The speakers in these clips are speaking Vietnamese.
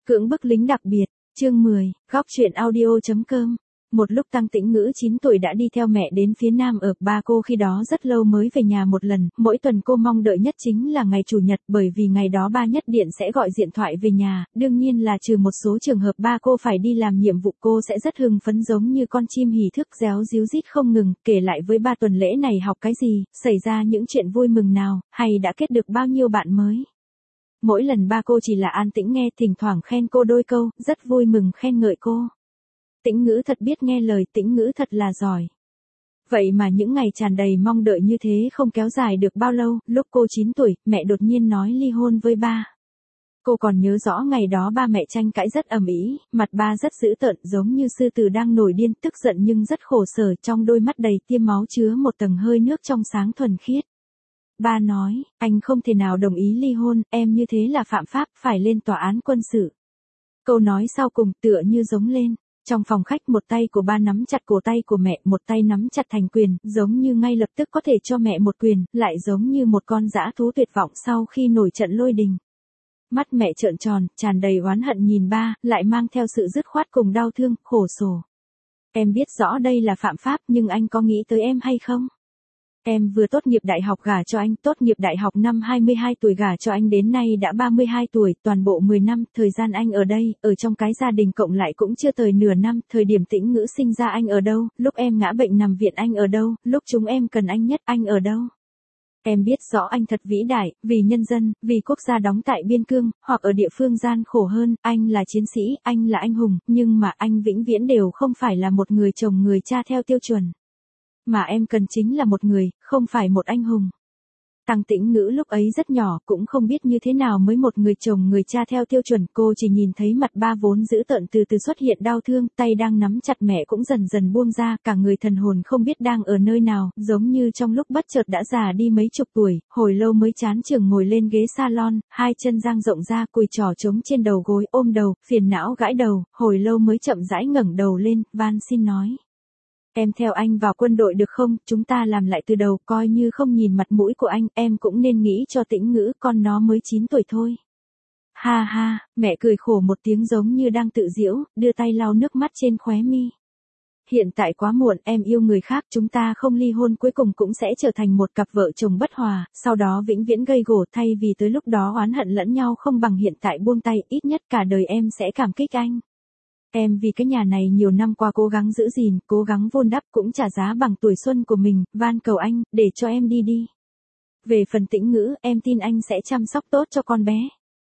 Cưỡng bức lính đặc biệt, chương 10, góc truyện audio.com. Một lúc Tăng Tĩnh Ngữ 9 tuổi đã đi theo mẹ đến phía Nam ở, ba cô khi đó rất lâu mới về nhà một lần, mỗi tuần cô mong đợi nhất chính là ngày Chủ nhật, bởi vì ngày đó ba nhất điện sẽ gọi điện thoại về nhà, đương nhiên là trừ một số trường hợp ba cô phải đi làm nhiệm vụ, cô sẽ rất hưng phấn giống như con chim hỉ thức réo ríu rít không ngừng, kể lại với ba tuần lễ này học cái gì, xảy ra những chuyện vui mừng nào, hay đã kết được bao nhiêu bạn mới. Mỗi lần ba cô chỉ là an tĩnh nghe, thỉnh thoảng khen cô đôi câu, rất vui mừng khen ngợi cô. Tĩnh Ngữ thật biết nghe lời, Tĩnh Ngữ thật là giỏi. Vậy mà những ngày tràn đầy mong đợi như thế không kéo dài được bao lâu, lúc cô 9 tuổi, mẹ đột nhiên nói ly hôn với ba. Cô còn nhớ rõ ngày đó ba mẹ tranh cãi rất ầm ĩ, mặt ba rất dữ tợn giống như sư tử đang nổi điên, tức giận nhưng rất khổ sở, trong đôi mắt đầy tia máu chứa một tầng hơi nước trong sáng thuần khiết. Ba nói, anh không thể nào đồng ý ly hôn, em như thế là phạm pháp, phải lên tòa án quân sự. Câu nói sau cùng tựa như giống lên. Trong phòng khách một tay của ba nắm chặt cổ tay của mẹ, một tay nắm chặt thành quyền, giống như ngay lập tức có thể cho mẹ một quyền, lại giống như một con dã thú tuyệt vọng sau khi nổi trận lôi đình. Mắt mẹ trợn tròn, tràn đầy oán hận nhìn ba, lại mang theo sự dứt khoát cùng đau thương, khổ sở. Em biết rõ đây là phạm pháp nhưng anh có nghĩ tới em hay không? Em vừa tốt nghiệp đại học gả cho anh, tốt nghiệp đại học năm 22 tuổi gả cho anh đến nay đã 32 tuổi, toàn bộ 10 năm, thời gian anh ở đây, ở trong cái gia đình cộng lại cũng chưa tới nửa năm, thời điểm Tĩnh Ngữ sinh ra anh ở đâu, lúc em ngã bệnh nằm viện anh ở đâu, lúc chúng em cần anh nhất anh ở đâu. Em biết rõ anh thật vĩ đại, vì nhân dân, vì quốc gia đóng tại biên cương, hoặc ở địa phương gian khổ hơn, anh là chiến sĩ, anh là anh hùng, nhưng mà anh vĩnh viễn đều không phải là một người chồng người cha theo tiêu chuẩn. Mà em cần chính là một người, không phải một anh hùng. Tăng Tĩnh Ngữ lúc ấy rất nhỏ, cũng không biết như thế nào mới một người chồng người cha theo tiêu chuẩn, cô chỉ nhìn thấy mặt ba vốn dữ tợn từ từ xuất hiện đau thương, tay đang nắm chặt mẹ cũng dần dần buông ra, cả người thần hồn không biết đang ở nơi nào, giống như trong lúc bất chợt đã già đi mấy chục tuổi, hồi lâu mới chán chường ngồi lên ghế salon, hai chân dang rộng ra, cùi trỏ trống trên đầu gối, ôm đầu, phiền não gãi đầu, hồi lâu mới chậm rãi ngẩng đầu lên, van xin nói. Em theo anh vào quân đội được không, chúng ta làm lại từ đầu, coi như không nhìn mặt mũi của anh, em cũng nên nghĩ cho Tĩnh Ngữ, con nó mới 9 tuổi thôi. Ha ha, mẹ cười khổ một tiếng giống như đang tự giễu, đưa tay lau nước mắt trên khóe mi. Hiện tại quá muộn, em yêu người khác, chúng ta không ly hôn cuối cùng cũng sẽ trở thành một cặp vợ chồng bất hòa, sau đó vĩnh viễn gây gổ, thay vì tới lúc đó oán hận lẫn nhau không bằng hiện tại buông tay, ít nhất cả đời em sẽ cảm kích anh. Em vì cái nhà này nhiều năm qua cố gắng giữ gìn, cố gắng vun đắp cũng trả giá bằng tuổi xuân của mình, van cầu anh, để cho em đi đi. Về phần Tĩnh Ngữ, em tin anh sẽ chăm sóc tốt cho con bé.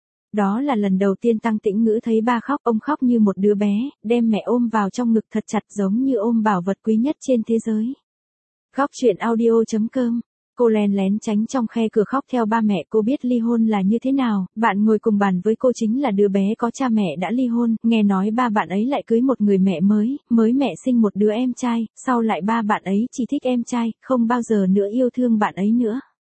Đó là lần đầu tiên Tăng Tĩnh Ngữ thấy ba khóc, ông khóc như một đứa bé, đem mẹ ôm vào trong ngực thật chặt giống như ôm bảo vật quý nhất trên thế giới. Góc truyện audio.com. Cô lén lén tránh trong khe cửa khóc theo ba mẹ, cô biết ly hôn là như thế nào, bạn ngồi cùng bàn với cô chính là đứa bé có cha mẹ đã ly hôn, nghe nói ba bạn ấy lại cưới một người mẹ mới mẹ sinh một đứa em trai, sau lại ba bạn ấy chỉ thích em trai, không bao giờ nữa yêu thương bạn ấy nữa.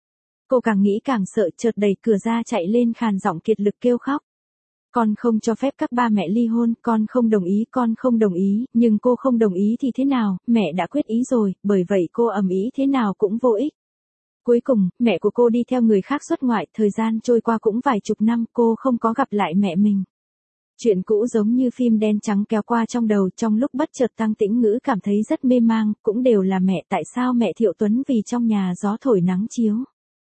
Cô càng nghĩ càng sợ, chợt đẩy cửa ra chạy lên khàn giọng kiệt lực kêu khóc. Con không cho phép các ba mẹ ly hôn, con không đồng ý, nhưng cô không đồng ý thì thế nào, mẹ đã quyết ý rồi, bởi vậy cô ầm ĩ thế nào cũng vô ích. Cuối cùng, mẹ của cô đi theo người khác xuất ngoại, thời gian trôi qua cũng vài chục năm, cô không có gặp lại mẹ mình. Chuyện cũ giống như phim đen trắng kéo qua trong đầu, trong lúc bất chợt Tăng Tĩnh Ngữ cảm thấy rất mê mang, cũng đều là mẹ, tại sao mẹ Thiệu Tuấn vì trong nhà gió thổi nắng chiếu.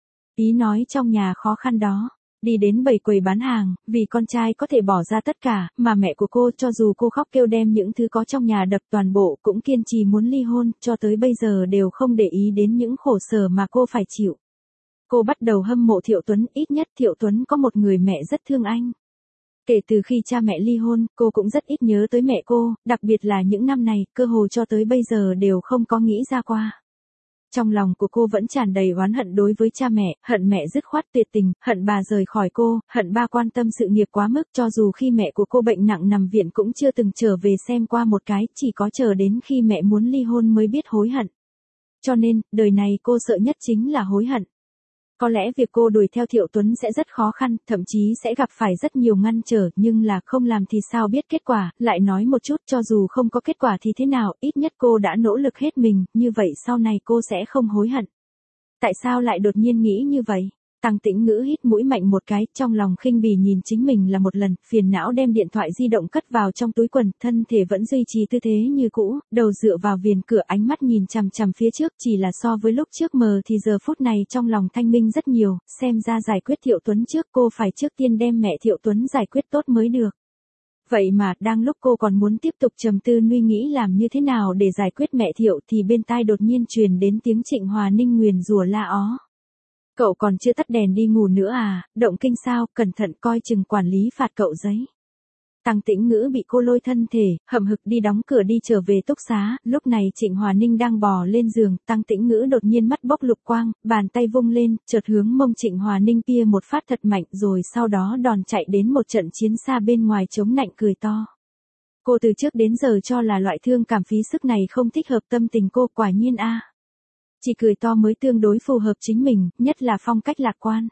Ý nói trong nhà khó khăn đó. Đi đến bầy quầy bán hàng, vì con trai có thể bỏ ra tất cả, mà mẹ của cô cho dù cô khóc kêu đem những thứ có trong nhà đập toàn bộ cũng kiên trì muốn ly hôn, cho tới bây giờ đều không để ý đến những khổ sở mà cô phải chịu. Cô bắt đầu hâm mộ Thiệu Tuấn, ít nhất Thiệu Tuấn có một người mẹ rất thương anh. Kể từ khi cha mẹ ly hôn, cô cũng rất ít nhớ tới mẹ cô, đặc biệt là những năm này, cơ hồ cho tới bây giờ đều không có nghĩ ra qua. Trong lòng của cô vẫn tràn đầy oán hận đối với cha mẹ, hận mẹ dứt khoát tuyệt tình, hận bà rời khỏi cô, hận ba quan tâm sự nghiệp quá mức, cho dù khi mẹ của cô bệnh nặng nằm viện cũng chưa từng trở về xem qua một cái, chỉ có chờ đến khi mẹ muốn ly hôn mới biết hối hận. Cho nên, đời này cô sợ nhất chính là hối hận. Có lẽ việc cô đuổi theo Thiệu Tuấn sẽ rất khó khăn, thậm chí sẽ gặp phải rất nhiều ngăn trở, nhưng là không làm thì sao biết kết quả, lại nói một chút cho dù không có kết quả thì thế nào, ít nhất cô đã nỗ lực hết mình, như vậy sau này cô sẽ không hối hận. Tại sao lại đột nhiên nghĩ như vậy? Tăng Tĩnh Ngữ hít mũi mạnh một cái, trong lòng khinh bỉ nhìn chính mình là một lần, phiền não đem điện thoại di động cất vào trong túi quần, thân thể vẫn duy trì tư thế như cũ, đầu dựa vào viền cửa, ánh mắt nhìn chằm chằm phía trước, chỉ là so với lúc trước mờ thì giờ phút này trong lòng thanh minh rất nhiều, xem ra giải quyết Thiệu Tuấn trước, cô phải trước tiên đem mẹ Thiệu Tuấn giải quyết tốt mới được. Vậy mà, đang lúc cô còn muốn tiếp tục trầm tư suy nghĩ làm như thế nào để giải quyết mẹ Thiệu thì bên tai đột nhiên truyền đến tiếng Trịnh Hòa Ninh nguyền rủa la ó. Cậu còn chưa tắt đèn đi ngủ nữa à, động kinh sao, cẩn thận coi chừng quản lý phạt cậu giấy. Tăng Tĩnh Ngữ bị cô lôi thân thể, hậm hực đi đóng cửa đi trở về túc xá, lúc này Trịnh Hòa Ninh đang bò lên giường, Tăng Tĩnh Ngữ đột nhiên mắt bốc lục quang, bàn tay vung lên, chợt hướng mông Trịnh Hòa Ninh pia một phát thật mạnh rồi sau đó đòn chạy đến một trận chiến xa bên ngoài chống nạnh cười to. Cô từ trước đến giờ cho là loại thương cảm phí sức này không thích hợp tâm tình cô, quả nhiên a. Chỉ cười to mới tương đối phù hợp chính mình, nhất là phong cách lạc quan.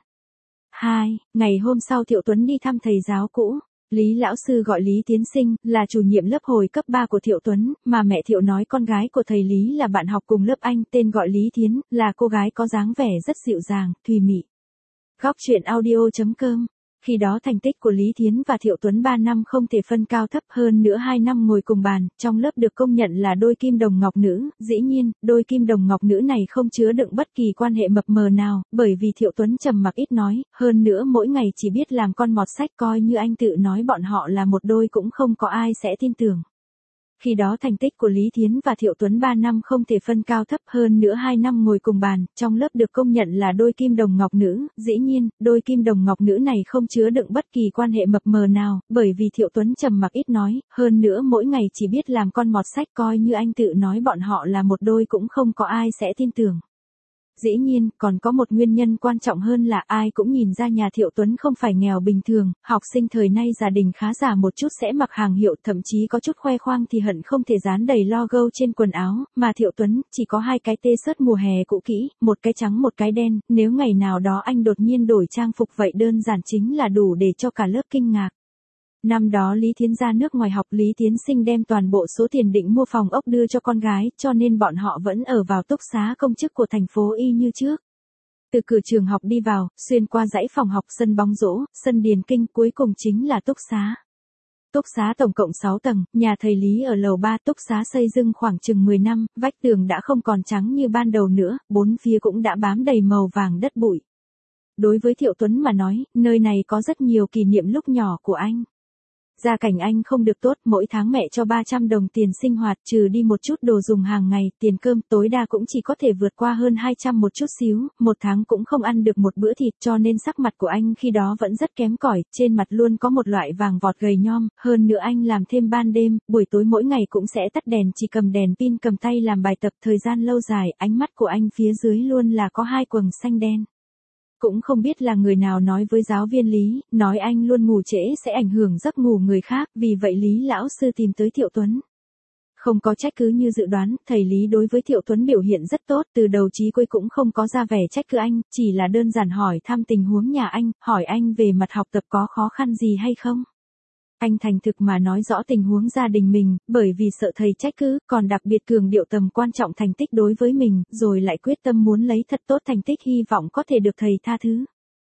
2. Ngày hôm sau Thiệu Tuấn đi thăm thầy giáo cũ. Lý lão sư gọi Lý Tiến Sinh, là chủ nhiệm lớp hồi cấp 3 của Thiệu Tuấn, mà mẹ Thiệu nói con gái của thầy Lý là bạn học cùng lớp anh, tên gọi Lý Thiến, là cô gái có dáng vẻ rất dịu dàng, thùy mị. Góc truyện audio.com. Khi đó thành tích của Lý Thiến và Thiệu Tuấn 3 năm không thể phân cao thấp, hơn nữa 2 năm ngồi cùng bàn, trong lớp được công nhận là đôi kim đồng ngọc nữ, dĩ nhiên, đôi kim đồng ngọc nữ này không chứa đựng bất kỳ quan hệ mập mờ nào, bởi vì Thiệu Tuấn trầm mặc ít nói, hơn nữa mỗi ngày chỉ biết làm con mọt sách, coi như anh tự nói bọn họ là một đôi cũng không có ai sẽ tin tưởng. Khi đó thành tích của Lý Thiến và Thiệu Tuấn 3 năm không thể phân cao thấp, hơn nữa 2 năm ngồi cùng bàn, trong lớp được công nhận là đôi kim đồng ngọc nữ, dĩ nhiên, đôi kim đồng ngọc nữ này không chứa đựng bất kỳ quan hệ mập mờ nào, bởi vì Thiệu Tuấn trầm mặc ít nói, hơn nữa mỗi ngày chỉ biết làm con mọt sách, coi như anh tự nói bọn họ là một đôi cũng không có ai sẽ tin tưởng. Dĩ nhiên, còn có một nguyên nhân quan trọng hơn là ai cũng nhìn ra nhà Thiệu Tuấn không phải nghèo bình thường, học sinh thời nay gia đình khá giả một chút sẽ mặc hàng hiệu, thậm chí có chút khoe khoang thì hận không thể dán đầy logo trên quần áo, mà Thiệu Tuấn chỉ có 2 cái t-shirt mùa hè cũ kỹ, một cái trắng một cái đen, nếu ngày nào đó anh đột nhiên đổi trang phục vậy đơn giản chính là đủ để cho cả lớp kinh ngạc. Năm đó Lý Thiến ra nước ngoài học, Lý Tiến Sinh đem toàn bộ số tiền định mua phòng ốc đưa cho con gái, cho nên bọn họ vẫn ở vào túc xá công chức của thành phố y như trước. Từ cửa trường học đi vào, xuyên qua dãy phòng học, sân bóng rổ, sân điền kinh, cuối cùng chính là túc xá. Túc xá tổng cộng 6 tầng, nhà thầy Lý ở lầu 3, túc xá xây dựng khoảng chừng 10 năm, vách tường đã không còn trắng như ban đầu nữa, bốn phía cũng đã bám đầy màu vàng đất bụi. Đối với Thiệu Tuấn mà nói, nơi này có rất nhiều kỷ niệm lúc nhỏ của anh. Gia cảnh anh không được tốt, mỗi tháng mẹ cho 300 đồng tiền sinh hoạt, trừ đi một chút đồ dùng hàng ngày, tiền cơm tối đa cũng chỉ có thể vượt qua hơn 200 một chút xíu, một tháng cũng không ăn được một bữa thịt, cho nên sắc mặt của anh khi đó vẫn rất kém cỏi, trên mặt luôn có một loại vàng vọt gầy nhom, hơn nữa anh làm thêm ban đêm, buổi tối mỗi ngày cũng sẽ tắt đèn, chỉ cầm đèn pin cầm tay làm bài tập, thời gian lâu dài, ánh mắt của anh phía dưới luôn là có 2 quầng xanh đen. Cũng không biết là người nào nói với giáo viên Lý, nói anh luôn ngủ trễ sẽ ảnh hưởng giấc ngủ người khác, vì vậy Lý lão sư tìm tới Thiệu Tuấn. Không có trách cứ như dự đoán, thầy Lý đối với Thiệu Tuấn biểu hiện rất tốt, từ đầu chí cuối cũng không có ra vẻ trách cứ anh, chỉ là đơn giản hỏi thăm tình huống nhà anh, hỏi anh về mặt học tập có khó khăn gì hay không. Anh thành thực mà nói rõ tình huống gia đình mình, bởi vì sợ thầy trách cứ, còn đặc biệt cường điệu tầm quan trọng thành tích đối với mình, rồi lại quyết tâm muốn lấy thật tốt thành tích, hy vọng có thể được thầy tha thứ.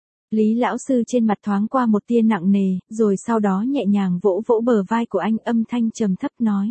Lý lão sư trên mặt thoáng qua một tia nặng nề, rồi sau đó nhẹ nhàng vỗ vỗ bờ vai của anh, âm thanh trầm thấp nói.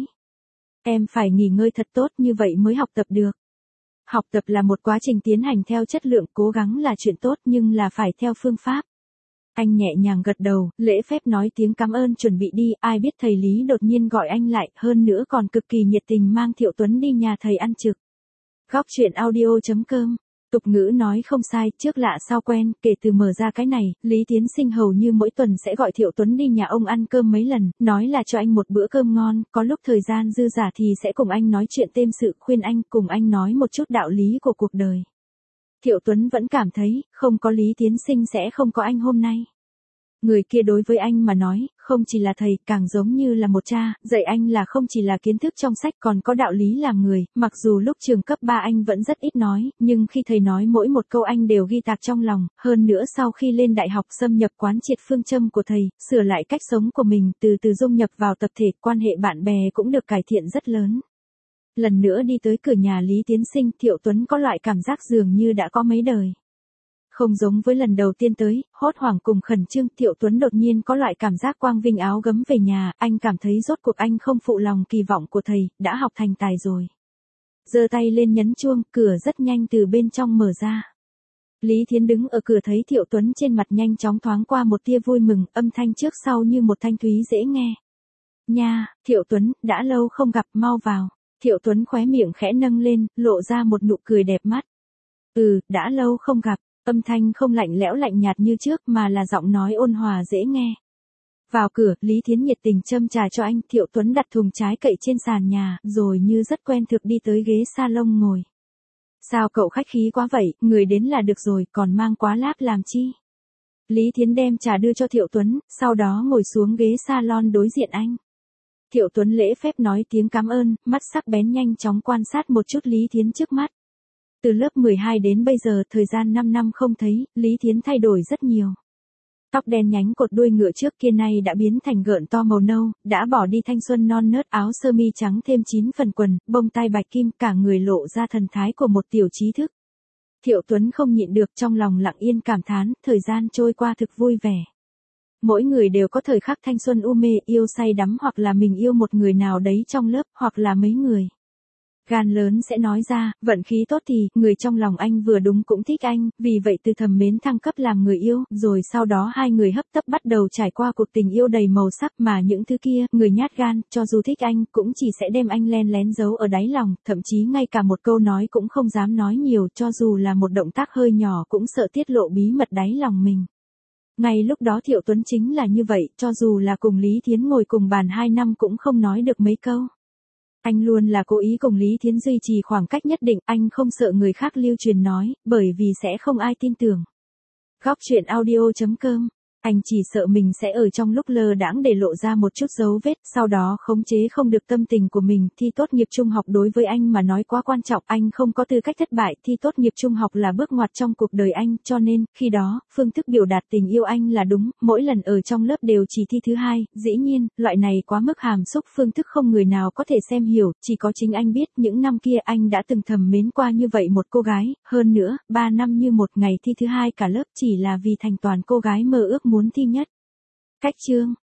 Em phải nghỉ ngơi thật tốt, như vậy mới học tập được. Học tập là một quá trình tiến hành theo chất lượng, cố gắng là chuyện tốt nhưng là phải theo phương pháp. Anh nhẹ nhàng gật đầu, lễ phép nói tiếng cảm ơn chuẩn bị đi, ai biết thầy Lý đột nhiên gọi anh lại, hơn nữa còn cực kỳ nhiệt tình mang Thiệu Tuấn đi nhà thầy ăn trực. Góc truyện audio.com. Tục ngữ nói không sai, trước lạ sau quen, kể từ mở ra cái này, Lý Tiến Sinh hầu như mỗi tuần sẽ gọi Thiệu Tuấn đi nhà ông ăn cơm mấy lần, nói là cho anh một bữa cơm ngon, có lúc thời gian dư dả thì sẽ cùng anh nói chuyện thêm sự, khuyên anh, cùng anh nói một chút đạo lý của cuộc đời. Thiệu Tuấn vẫn cảm thấy, không có Lý Tiến Sinh sẽ không có anh hôm nay. Người kia đối với anh mà nói, không chỉ là thầy, càng giống như là một cha, dạy anh là không chỉ là kiến thức trong sách còn có đạo lý làm người, mặc dù lúc trường cấp 3 anh vẫn rất ít nói, nhưng khi thầy nói mỗi một câu anh đều ghi tạc trong lòng, hơn nữa sau khi lên đại học xâm nhập quán triệt phương châm của thầy, sửa lại cách sống của mình, từ từ dung nhập vào tập thể, quan hệ bạn bè cũng được cải thiện rất lớn. Lần nữa đi tới cửa nhà Lý Tiến Sinh, Thiệu Tuấn có loại cảm giác dường như đã có mấy đời Không giống với lần đầu tiên tới, hốt hoảng cùng khẩn trương, Thiệu Tuấn đột nhiên có loại cảm giác quang vinh áo gấm về nhà, anh cảm thấy rốt cuộc anh không phụ lòng kỳ vọng của thầy, đã học thành tài rồi. Giơ tay lên nhấn chuông, cửa rất nhanh từ bên trong mở ra. Lý Thiến đứng ở cửa thấy Thiệu Tuấn trên mặt nhanh chóng thoáng qua một tia vui mừng, âm thanh trước sau như một thanh thúy dễ nghe. Nha, Thiệu Tuấn, đã lâu không gặp, mau vào. Thiệu Tuấn khóe miệng khẽ nâng lên, lộ ra một nụ cười đẹp mắt. Đã lâu không gặp, âm thanh không lạnh lẽo lạnh nhạt như trước mà là giọng nói ôn hòa dễ nghe. Vào cửa, Lý Thiến nhiệt tình châm trà cho anh, Thiệu Tuấn đặt thùng trái cậy trên sàn nhà, rồi như rất quen thuộc đi tới ghế salon ngồi. Sao cậu khách khí quá vậy, người đến là được rồi, còn mang quá lác làm chi? Lý Thiến đem trà đưa cho Thiệu Tuấn, sau đó ngồi xuống ghế salon đối diện anh. Thiệu Tuấn lễ phép nói tiếng cảm ơn, mắt sắc bén nhanh chóng quan sát một chút Lý Thiến trước mắt. Từ lớp 12 đến bây giờ, thời gian 5 năm không thấy, Lý Thiến thay đổi rất nhiều. Tóc đen nhánh cột đuôi ngựa trước kia nay đã biến thành gợn to màu nâu, đã bỏ đi thanh xuân non nớt, áo sơ mi trắng thêm 9 phần quần, bông tai bạch kim, cả người lộ ra thần thái của một tiểu trí thức. Thiệu Tuấn không nhịn được, trong lòng lặng yên cảm thán, thời gian trôi qua thực vui vẻ. Mỗi người đều có thời khắc thanh xuân u mê, yêu say đắm, hoặc là mình yêu một người nào đấy trong lớp, hoặc là mấy người. Gan lớn sẽ nói ra, vận khí tốt thì, người trong lòng anh vừa đúng cũng thích anh, vì vậy từ thầm mến thăng cấp làm người yêu, rồi sau đó hai người hấp tấp bắt đầu trải qua cuộc tình yêu đầy màu sắc, mà những thứ kia, người nhát gan, cho dù thích anh, cũng chỉ sẽ đem anh len lén giấu ở đáy lòng, thậm chí ngay cả một câu nói cũng không dám nói nhiều, cho dù là một động tác hơi nhỏ cũng sợ tiết lộ bí mật đáy lòng mình. Ngay lúc đó Thiệu Tuấn chính là như vậy, cho dù là cùng Lý Thiến ngồi cùng bàn 2 năm cũng không nói được mấy câu. Anh luôn là cố ý cùng Lý Thiến duy trì khoảng cách nhất định, anh không sợ người khác lưu truyền nói, bởi vì sẽ không ai tin tưởng. Góc truyện audio.com. Anh chỉ sợ mình sẽ ở trong lúc lơ đãng để lộ ra một chút dấu vết, sau đó khống chế không được tâm tình của mình. Thi tốt nghiệp trung học đối với anh mà nói quá quan trọng, anh không có tư cách thất bại. Thi tốt nghiệp trung học là bước ngoặt trong cuộc đời anh, cho nên, khi đó, phương thức biểu đạt tình yêu anh là đúng, mỗi lần ở trong lớp đều chỉ thi thứ 2, dĩ nhiên, loại này quá mức hàm xúc, phương thức không người nào có thể xem hiểu, chỉ có chính anh biết, những năm kia anh đã từng thầm mến qua như vậy một cô gái, hơn nữa, 3 năm như một ngày thi thứ 2 cả lớp chỉ là vì thành toàn cô gái mơ ước muốn thi nhất. Cách chương